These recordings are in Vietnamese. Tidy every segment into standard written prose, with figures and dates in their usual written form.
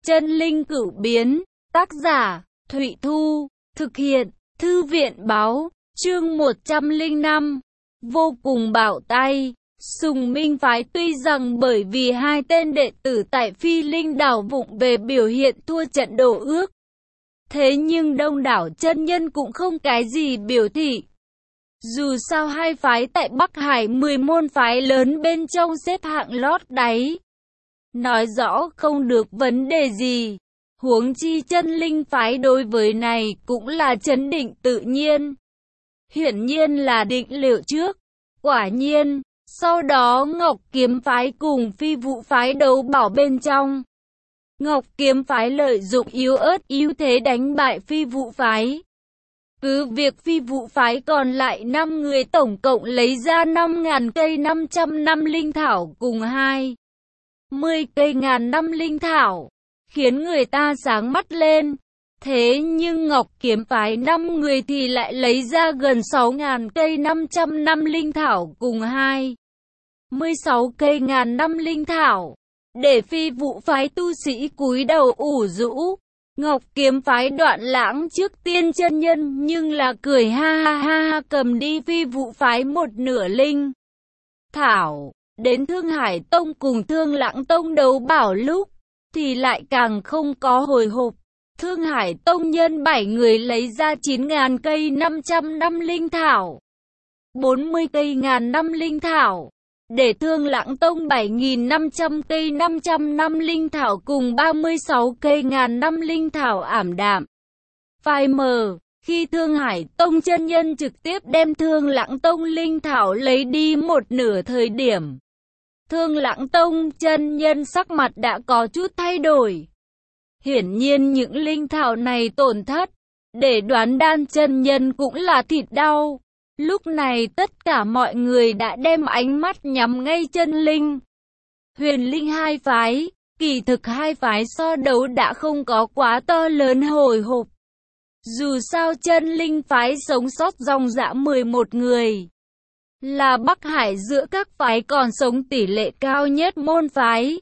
Chân linh cửu biến, tác giả, Thụy Thu, thực hiện, Thư viện báo, chương 105, vô cùng bảo tay. Sùng Minh phái tuy rằng bởi vì hai tên đệ tử tại Phi Linh đảo vụng về biểu hiện thua trận đổ ước, thế nhưng đông đảo chân nhân cũng không cái gì biểu thị. Dù sao hai phái tại Bắc Hải 10 môn phái lớn bên trong xếp hạng lót đáy, nói rõ không được vấn đề gì. Huống chi chân linh phái đối với này cũng là chấn định tự nhiên. Hiển nhiên là định liệu trước. Quả nhiên, sau đó Ngọc Kiếm phái cùng Phi Vũ phái đấu bảo bên trong. Ngọc Kiếm phái lợi dụng yếu ớt ưu thế đánh bại Phi Vũ phái. Cứ việc Phi Vũ phái còn lại 5 người tổng cộng lấy ra 5.000 cây 500 năm linh thảo cùng 20 cây ngàn năm linh thảo, khiến người ta sáng mắt lên. Thế nhưng Ngọc Kiếm phái 5 người thì lại lấy ra gần 6.000 cây 500 năm linh thảo cùng 26 cây ngàn năm linh thảo, để Phi Vũ phái tu sĩ cúi đầu ủ rũ. Ngọc Kiếm phái Đoạn Lãng trước tiên chân nhân nhưng là cười ha ha ha cầm đi Phi Vũ phái một nửa linh thảo. Đến Thương Hải Tông cùng Thương Lãng Tông đấu bảo lúc thì lại càng không có hồi hộp. Thương Hải Tông nhân 7 người lấy ra 9.000 cây 500 năm linh thảo, 40 cây ngàn năm linh thảo, để Thương Lãng Tông 7.500 cây 500 năm linh thảo cùng 36 cây ngàn năm linh thảo ảm đạm phai mờ. Khi Thương Hải Tông chân nhân trực tiếp đem Thương Lãng Tông linh thảo lấy đi một nửa thời điểm, Thương Lãng Tông chân nhân sắc mặt đã có chút thay đổi. Hiển nhiên những linh thảo này tổn thất, để Đoán Đan chân nhân cũng là thịt đau. Lúc này tất cả mọi người đã đem ánh mắt nhắm ngay chân linh, huyền linh hai phái. Kỳ thực hai phái so đấu đã không có quá to lớn hồi hộp. Dù sao chân linh phái sống sót dòng dã 11 người, là Bắc Hải giữa các phái còn sống tỷ lệ cao nhất môn phái.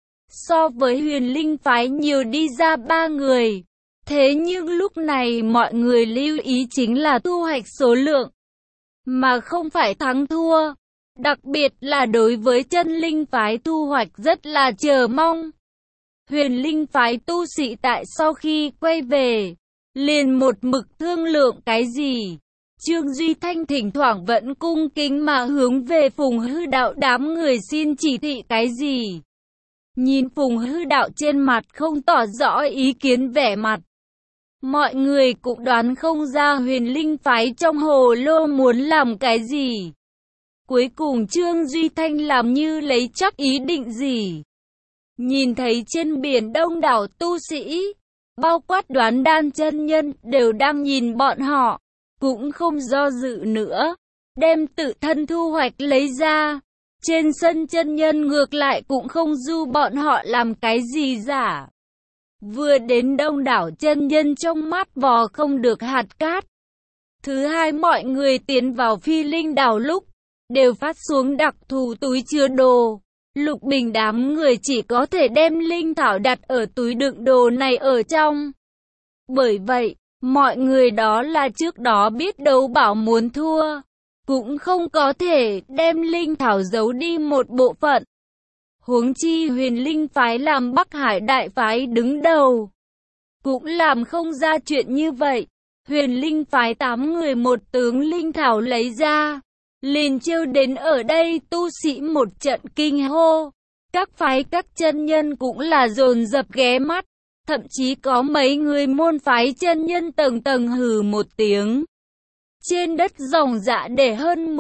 So với huyền linh phái nhiều đi ra 3 người. Thế nhưng lúc này mọi người lưu ý chính là thu hoạch số lượng, mà không phải thắng thua. Đặc biệt là đối với chân linh phái thu hoạch rất là chờ mong. Huyền linh phái tu sĩ tại sau khi quay về, liền một mực thương lượng cái gì. Trương Duy Thanh thỉnh thoảng vẫn cung kính mà hướng về Phùng Hư Đạo đám người xin chỉ thị cái gì. Nhìn Phùng Hư Đạo trên mặt không tỏ rõ ý kiến vẻ mặt, mọi người cũng đoán không ra huyền linh phái trong hồ lô muốn làm cái gì. Cuối cùng Trương Duy Thanh làm như lấy chắc ý định gì. Nhìn thấy trên biển đông đảo tu sĩ, bao quát Đoán Đan chân nhân đều đang nhìn bọn họ, cũng không do dự nữa, đem tự thân thu hoạch lấy ra. Trên sân chân nhân ngược lại cũng không du bọn họ làm cái gì giả. Vừa đến đông đảo chân nhân trong mắt vò không được hạt cát. Thứ hai, mọi người tiến vào Phi Linh đảo lúc đều phát xuống đặc thù túi chứa đồ. Lục Bình đám người chỉ có thể đem linh thảo đặt ở túi đựng đồ này ở trong. Bởi vậy, mọi người đó là trước đó biết đấu bảo muốn thua, cũng không có thể đem linh thảo giấu đi một bộ phận. Huống chi huyền linh phái làm Bắc Hải đại phái đứng đầu, cũng làm không ra chuyện như vậy. Huyền linh phái 8 người một tướng linh thảo lấy ra, liền trêu đến ở đây tu sĩ một trận kinh hô. Các phái các chân nhân cũng là dồn dập ghé mắt, thậm chí có mấy người môn phái chân nhân tầng tầng hừ một tiếng. Trên đất ròng rã để hơn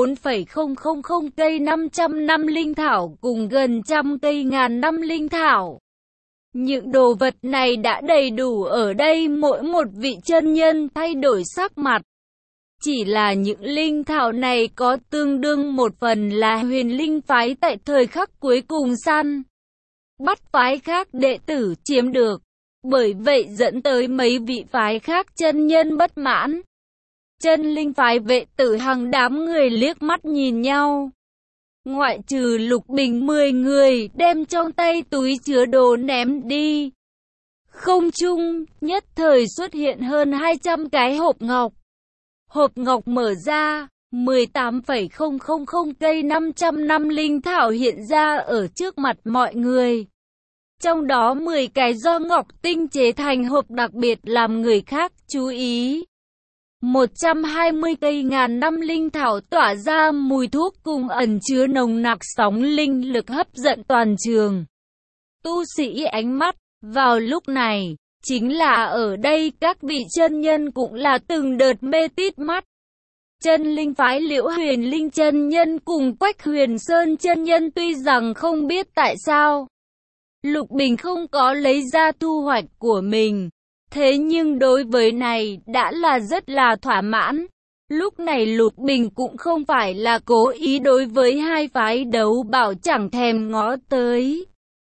14,000 cây 500 năm linh thảo cùng gần trăm cây ngàn năm linh thảo. Những đồ vật này đã đầy đủ ở đây mỗi một vị chân nhân thay đổi sắc mặt. Chỉ là những linh thảo này có tương đương một phần là huyền linh phái tại thời khắc cuối cùng săn bắt phái khác đệ tử chiếm được. Bởi vậy dẫn tới mấy vị phái khác chân nhân bất mãn. Chân linh phái Vệ Tử Hằng đám người liếc mắt nhìn nhau. Ngoại trừ Lục Bình 10 người đem trong tay túi chứa đồ ném đi, Không trung, nhất thời xuất hiện hơn 200 cái hộp ngọc. Hộp ngọc mở ra, 18,000 cây 500 năm linh thảo hiện ra ở trước mặt mọi người. Trong đó 10 cái do ngọc tinh chế thành hộp đặc biệt làm người khác chú ý. 120 cây ngàn năm linh thảo tỏa ra mùi thuốc cùng ẩn chứa nồng nặc sóng linh lực hấp dẫn toàn trường tu sĩ ánh mắt. Vào lúc này, chính là ở đây các vị chân nhân cũng là từng đợt mê tít mắt. Chân linh phái Liễu Huyền Linh chân nhân cùng Quách Huyền Sơn chân nhân tuy rằng không biết tại sao Lục Bình không có lấy ra thu hoạch của mình, thế nhưng đối với này đã là rất là thỏa mãn. Lúc này Lục Bình cũng không phải là cố ý đối với hai phái đấu bảo chẳng thèm ngó tới,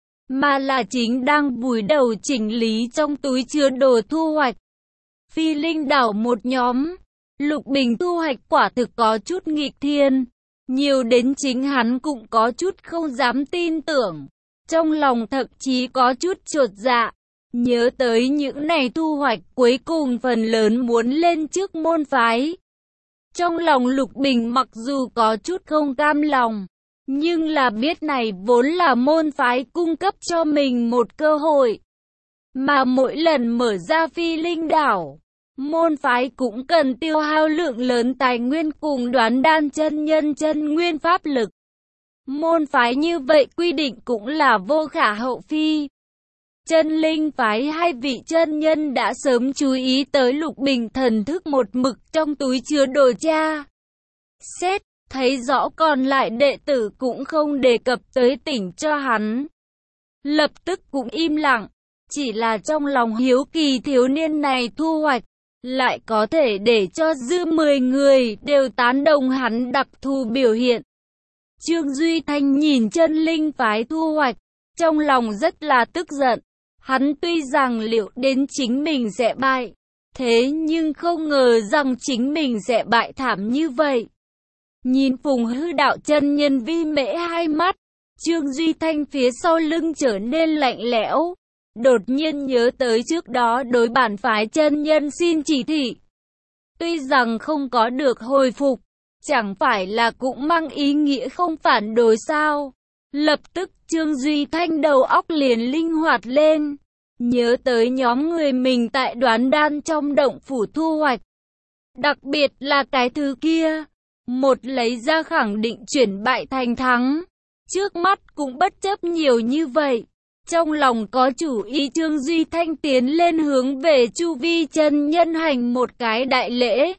mà là chính đang vùi đầu chỉnh lý trong túi chứa đồ thu hoạch. Phi linh đảo một nhóm, Lục Bình thu hoạch quả thực có chút nghịch thiên, nhiều đến chính hắn cũng có chút không dám tin tưởng, trong lòng thậm chí có chút chột dạ. Nhớ tới những này thu hoạch cuối cùng phần lớn muốn lên trước môn phái. Trong lòng Lục Bình mặc dù có chút không cam lòng, nhưng là biết này vốn là môn phái cung cấp cho mình một cơ hội. Mà mỗi lần mở ra phi linh đảo, môn phái cũng cần tiêu hao lượng lớn tài nguyên cùng đoán đan chân nhân chân nguyên pháp lực. Môn phái như vậy quy định cũng là vô khả hậu phi. Chân linh phái hai vị chân nhân đã sớm chú ý tới Lục Bình thần thức một mực trong túi chứa đồ tra xét, thấy rõ còn lại đệ tử cũng không đề cập tới tỉnh cho hắn. Lập tức cũng im lặng, chỉ là trong lòng hiếu kỳ thiếu niên này thu hoạch, lại có thể để cho dư 10 người đều tán đồng hắn đặc thù biểu hiện. Trương Duy Thanh nhìn chân linh phái thu hoạch, trong lòng rất là tức giận. Hắn tuy rằng liệu đến chính mình sẽ bại, thế nhưng không ngờ rằng chính mình sẽ bại thảm như vậy. Nhìn Phùng Hư Đạo chân nhân vi mễ hai mắt, Trương Duy Thanh phía sau lưng trở nên lạnh lẽo. Đột nhiên nhớ tới trước đó đối bản phái chân nhân xin chỉ thị. Tuy rằng không có được hồi phục, chẳng phải là cũng mang ý nghĩa không phản đối sao? Lập tức Trương Duy Thanh đầu óc liền linh hoạt lên, nhớ tới nhóm người mình tại Đoán Đan trong động phủ thu hoạch. Đặc biệt là cái thứ kia, một lấy ra khẳng định chuyển bại thành thắng. Trước mắt cũng bất chấp nhiều như vậy. Trong lòng có chủ ý, Trương Duy Thanh tiến lên hướng về Chu Vi chân nhân hành một cái đại lễ.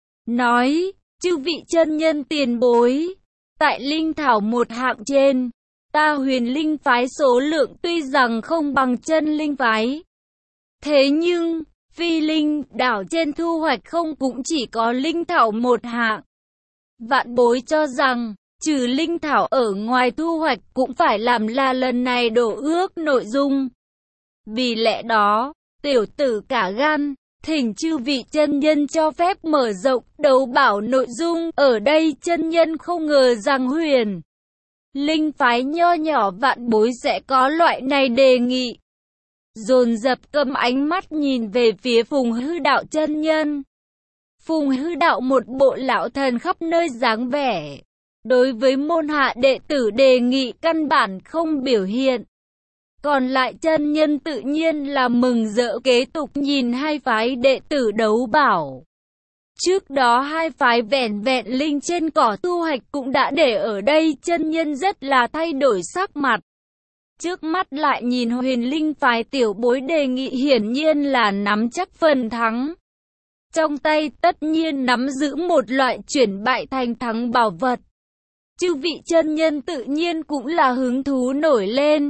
Nói, chư vị chân nhân tiền bối, tại linh thảo một hạng trên, ta Huyền Linh phái số lượng tuy rằng không bằng chân linh phái. Thế nhưng, phi linh đảo trên thu hoạch không cũng chỉ có linh thảo một hạng. Vạn bối cho rằng, trừ linh thảo ở ngoài thu hoạch cũng phải làm là lần này đổ ước nội dung. Vì lẽ đó, tiểu tử cả gan, thỉnh chư vị chân nhân cho phép mở rộng đấu bảo nội dung. Ở đây chân nhân không ngờ rằng Huyền Linh phái nho nhỏ vạn bối sẽ có loại này đề nghị. Dồn dập cầm ánh mắt nhìn về phía Phùng Hư Đạo chân nhân. Phùng Hư Đạo một bộ lão thần khắp nơi dáng vẻ, đối với môn hạ đệ tử đề nghị căn bản không biểu hiện. Còn lại chân nhân tự nhiên là mừng rỡ kế tục nhìn hai phái đệ tử đấu bảo. Trước đó hai phái vẻn vẹn linh trên cỏ thu hoạch cũng đã để ở đây, chân nhân rất là thay đổi sắc mặt. Trước mắt lại nhìn Huyền Linh phái tiểu bối đề nghị, hiển nhiên là nắm chắc phần thắng. Trong tay tất nhiên nắm giữ một loại chuyển bại thành thắng bảo vật. Chư vị chân nhân tự nhiên cũng là hứng thú nổi lên.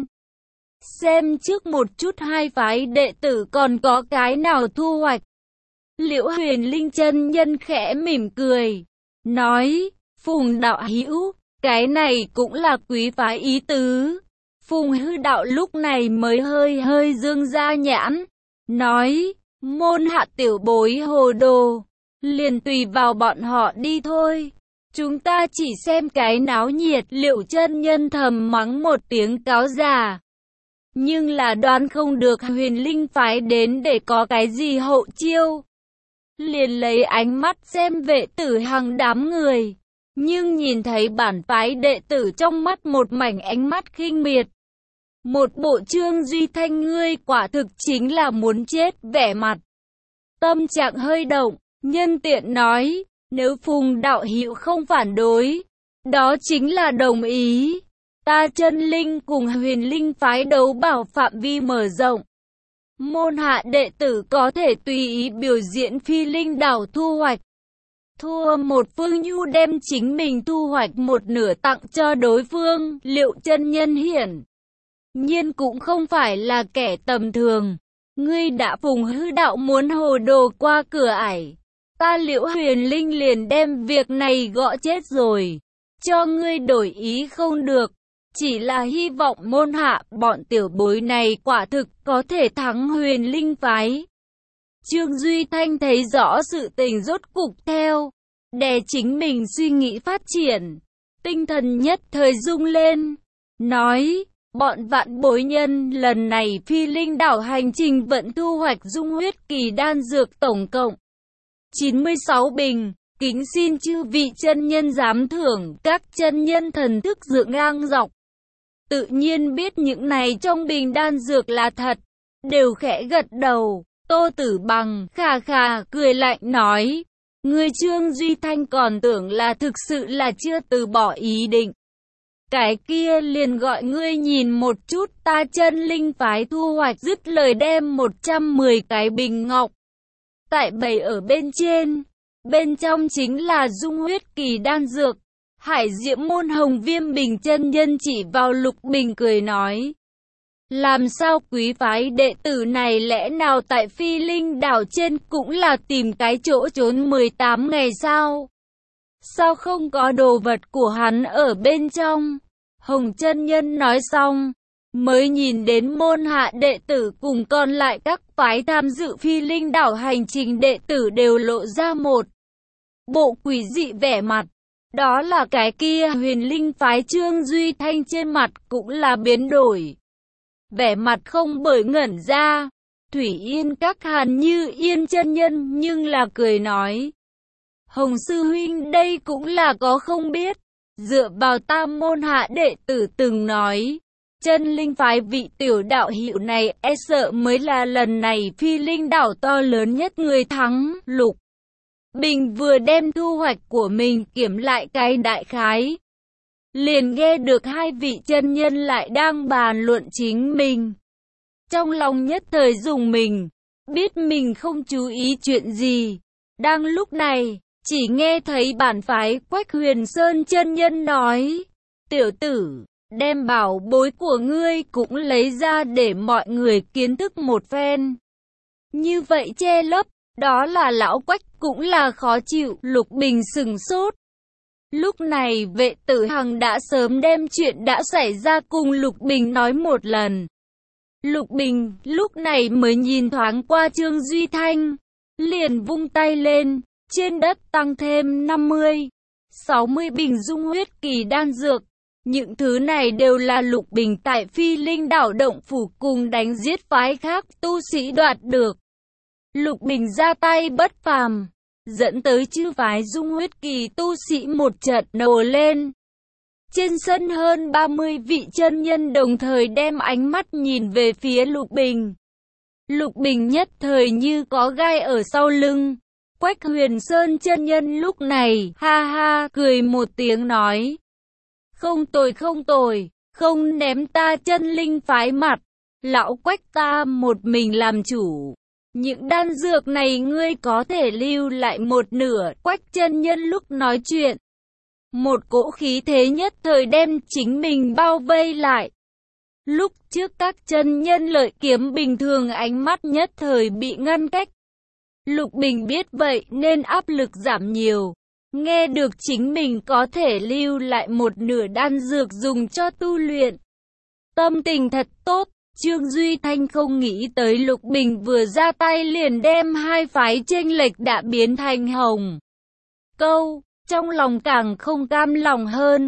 Xem trước một chút hai phái đệ tử còn có cái nào thu hoạch. Liễu Huyền Linh chân nhân khẽ mỉm cười, nói, Phùng đạo hữu, cái này cũng là quý phái ý tứ. Phùng Hư Đạo lúc này mới hơi dương ra nhãn, nói, môn hạ tiểu bối hồ đồ, liền tùy vào bọn họ đi thôi. Chúng ta chỉ xem cái náo nhiệt. Liễu chân nhân thầm mắng một tiếng cáo già. nhưng là đoán không được Huyền Linh phái đến để có cái gì hậu chiêu. Liền lấy ánh mắt xem Vệ Tử Hằng đám người, nhưng nhìn thấy bản phái đệ tử trong mắt một mảnh ánh mắt khinh miệt. Một bộ Trương Duy Thanh ngươi quả thực chính là muốn chết, vẻ mặt tâm trạng hơi động, nhân tiện nói, nếu Phùng đạo hữu không phản đối, đó chính là đồng ý. Ta Chân Linh cùng Huyền Linh phái đấu bảo phạm vi mở rộng. Môn hạ đệ tử có thể tùy ý biểu diễn phi linh đảo thu hoạch. Thua một phương nhu đem chính mình thu hoạch một nửa tặng cho đối phương, Liệu chân nhân hiển nhiên cũng không phải là kẻ tầm thường. Ngươi đã Phùng hư đạo muốn hồ đồ qua cửa ải, ta Liễu Huyền Linh liền đem việc này gõ chết rồi. Cho ngươi đổi ý không được, chỉ là hy vọng môn hạ bọn tiểu bối này quả thực có thể thắng Huyền Linh phái. Trương Duy Thanh thấy rõ sự tình rốt cục theo đè chính mình suy nghĩ phát triển, tinh thần nhất thời rung lên, nói, bọn vạn bối nhân lần này phi linh đảo hành trình vẫn thu hoạch dung huyết kỳ đan dược tổng cộng 96 bình, kính xin chư vị chân nhân giám thưởng. Các chân nhân thần thức dựa ngang dọc, tự nhiên biết những này trong bình đan dược là thật, đều khẽ gật đầu. Tô Tử Bằng khà khà cười lạnh nói, người Trương Duy Thanh còn tưởng là thực sự là chưa từ bỏ ý định. Cái kia liền gọi ngươi nhìn một chút, ta Chân Linh phái thu hoạch. Dứt lời đem 110 cái bình ngọc tại bày ở bên trên, bên trong chính là dung huyết kỳ đan dược. Hải Diễm môn Hồng Viêm Bình chân nhân chỉ vào Lục Bình cười nói, làm sao quý phái đệ tử này lẽ nào tại phi linh đảo trên cũng là tìm cái chỗ trốn 18 ngày sao? Sao không có đồ vật của hắn ở bên trong? Hồng chân nhân nói xong, mới nhìn đến môn hạ đệ tử cùng còn lại các phái tham dự phi linh đảo hành trình đệ tử đều lộ ra một bộ quỷ dị vẻ mặt. Đó là cái kia Huyền Linh phái Trương Duy Thanh trên mặt cũng là biến đổi. Vẻ mặt không bởi ngẩn ra, Thủy Yên các Hàn Như Yên chân nhân nhưng là cười nói, Hồng sư huynh đây cũng là có không biết, dựa vào tam môn hạ đệ tử từng nói, Chân Linh phái vị tiểu đạo hữu này e sợ mới là lần này phi linh đảo to lớn nhất người thắng. Lục Bình vừa đem thu hoạch của mình kiểm lại cái đại khái, liền nghe được hai vị chân nhân lại đang bàn luận chính mình. Trong lòng nhất thời dùng mình, biết mình không chú ý chuyện gì. Đang lúc này, chỉ nghe thấy bản phái Quách Huyền Sơn chân nhân nói, tiểu tử, đem bảo bối của ngươi cũng lấy ra để mọi người kiến thức một phen. Như vậy che lấp, đó là lão Quách cũng là khó chịu. Lục Bình sừng sốt. Lúc này Vệ Tử Hằng đã sớm đem chuyện đã xảy ra cùng Lục Bình nói một lần. Lục Bình lúc này mới nhìn thoáng qua Trương Duy Thanh, liền vung tay lên, trên đất tăng thêm 50-60 bình dung huyết kỳ đan dược. Những thứ này đều là Lục Bình tại phi linh đảo động phủ cùng đánh giết phái khác tu sĩ đoạt được. Lục Bình ra tay bất phàm, dẫn tới chư phái dung huyết kỳ tu sĩ một trận nổ lên. Trên sân hơn 30 vị chân nhân đồng thời đem ánh mắt nhìn về phía Lục Bình. Lục Bình nhất thời như có gai ở sau lưng. Quách Huyền Sơn chân nhân lúc này ha ha cười một tiếng nói, không tồi không tồi, không ném ta Chân Linh phái mặt, lão Quách ta một mình làm chủ. Những đan dược này ngươi có thể lưu lại một nửa. Quách chân nhân lúc nói chuyện, một cỗ khí thế nhất thời đem chính mình bao vây lại. Lúc trước các chân nhân lợi kiếm bình thường ánh mắt nhất thời bị ngăn cách. Lục Bình biết vậy nên áp lực giảm nhiều. Nghe được chính mình có thể lưu lại một nửa đan dược dùng cho tu luyện, tâm tình thật tốt. Trương Duy Thanh không nghĩ tới Lục Bình vừa ra tay liền đem hai phái chênh lệch đã biến thành hồng câu, trong lòng càng không cam lòng hơn.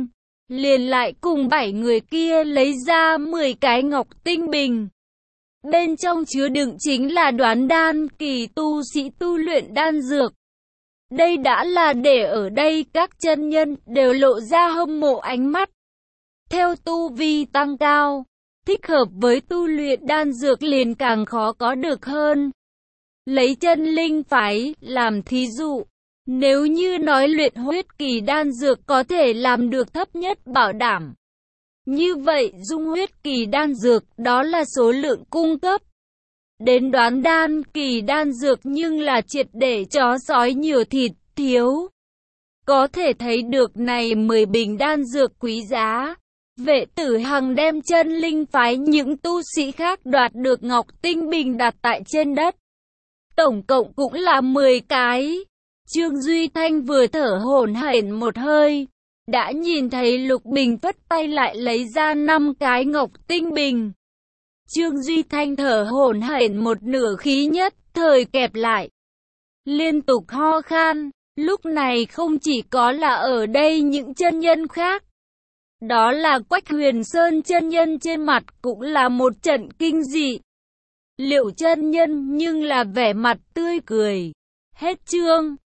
liền lại cùng 7 người kia lấy ra 10 cái ngọc tinh bình. Bên trong chứa đựng chính là đoán đan kỳ tu sĩ tu luyện đan dược. Đây đã là để ở đây các chân nhân đều lộ ra hâm mộ ánh mắt. Theo tu vi tăng cao, thích hợp với tu luyện đan dược liền càng khó có được hơn. Lấy chân linh phái làm thí dụ, nếu như nói luyện huyết kỳ đan dược có thể làm được thấp nhất bảo đảm. Như vậy dung huyết kỳ đan dược đó là số lượng cung cấp. Đến đoán đan kỳ đan dược nhưng là triệt để chó sói nhiều thịt thiếu. Có thể thấy được này 10 bình đan dược quý giá. Vệ Tử Hằng đem chân linh phái những tu sĩ khác đoạt được ngọc tinh bình đặt tại trên đất. Tổng cộng cũng là 10 cái. Trương Duy Thanh vừa thở hổn hển một hơi, đã nhìn thấy Lục Bình phất tay lại lấy ra 5 cái ngọc tinh bình. Trương Duy Thanh thở hổn hển một nửa khí nhất thời kẹp lại, liên tục ho khan. Lúc này không chỉ có là ở đây những chân nhân khác, đó là Quách Huyền Sơn chân nhân trên mặt cũng là một trận kinh dị. Liệu chân nhân nhưng là vẻ mặt tươi cười. Hết chương.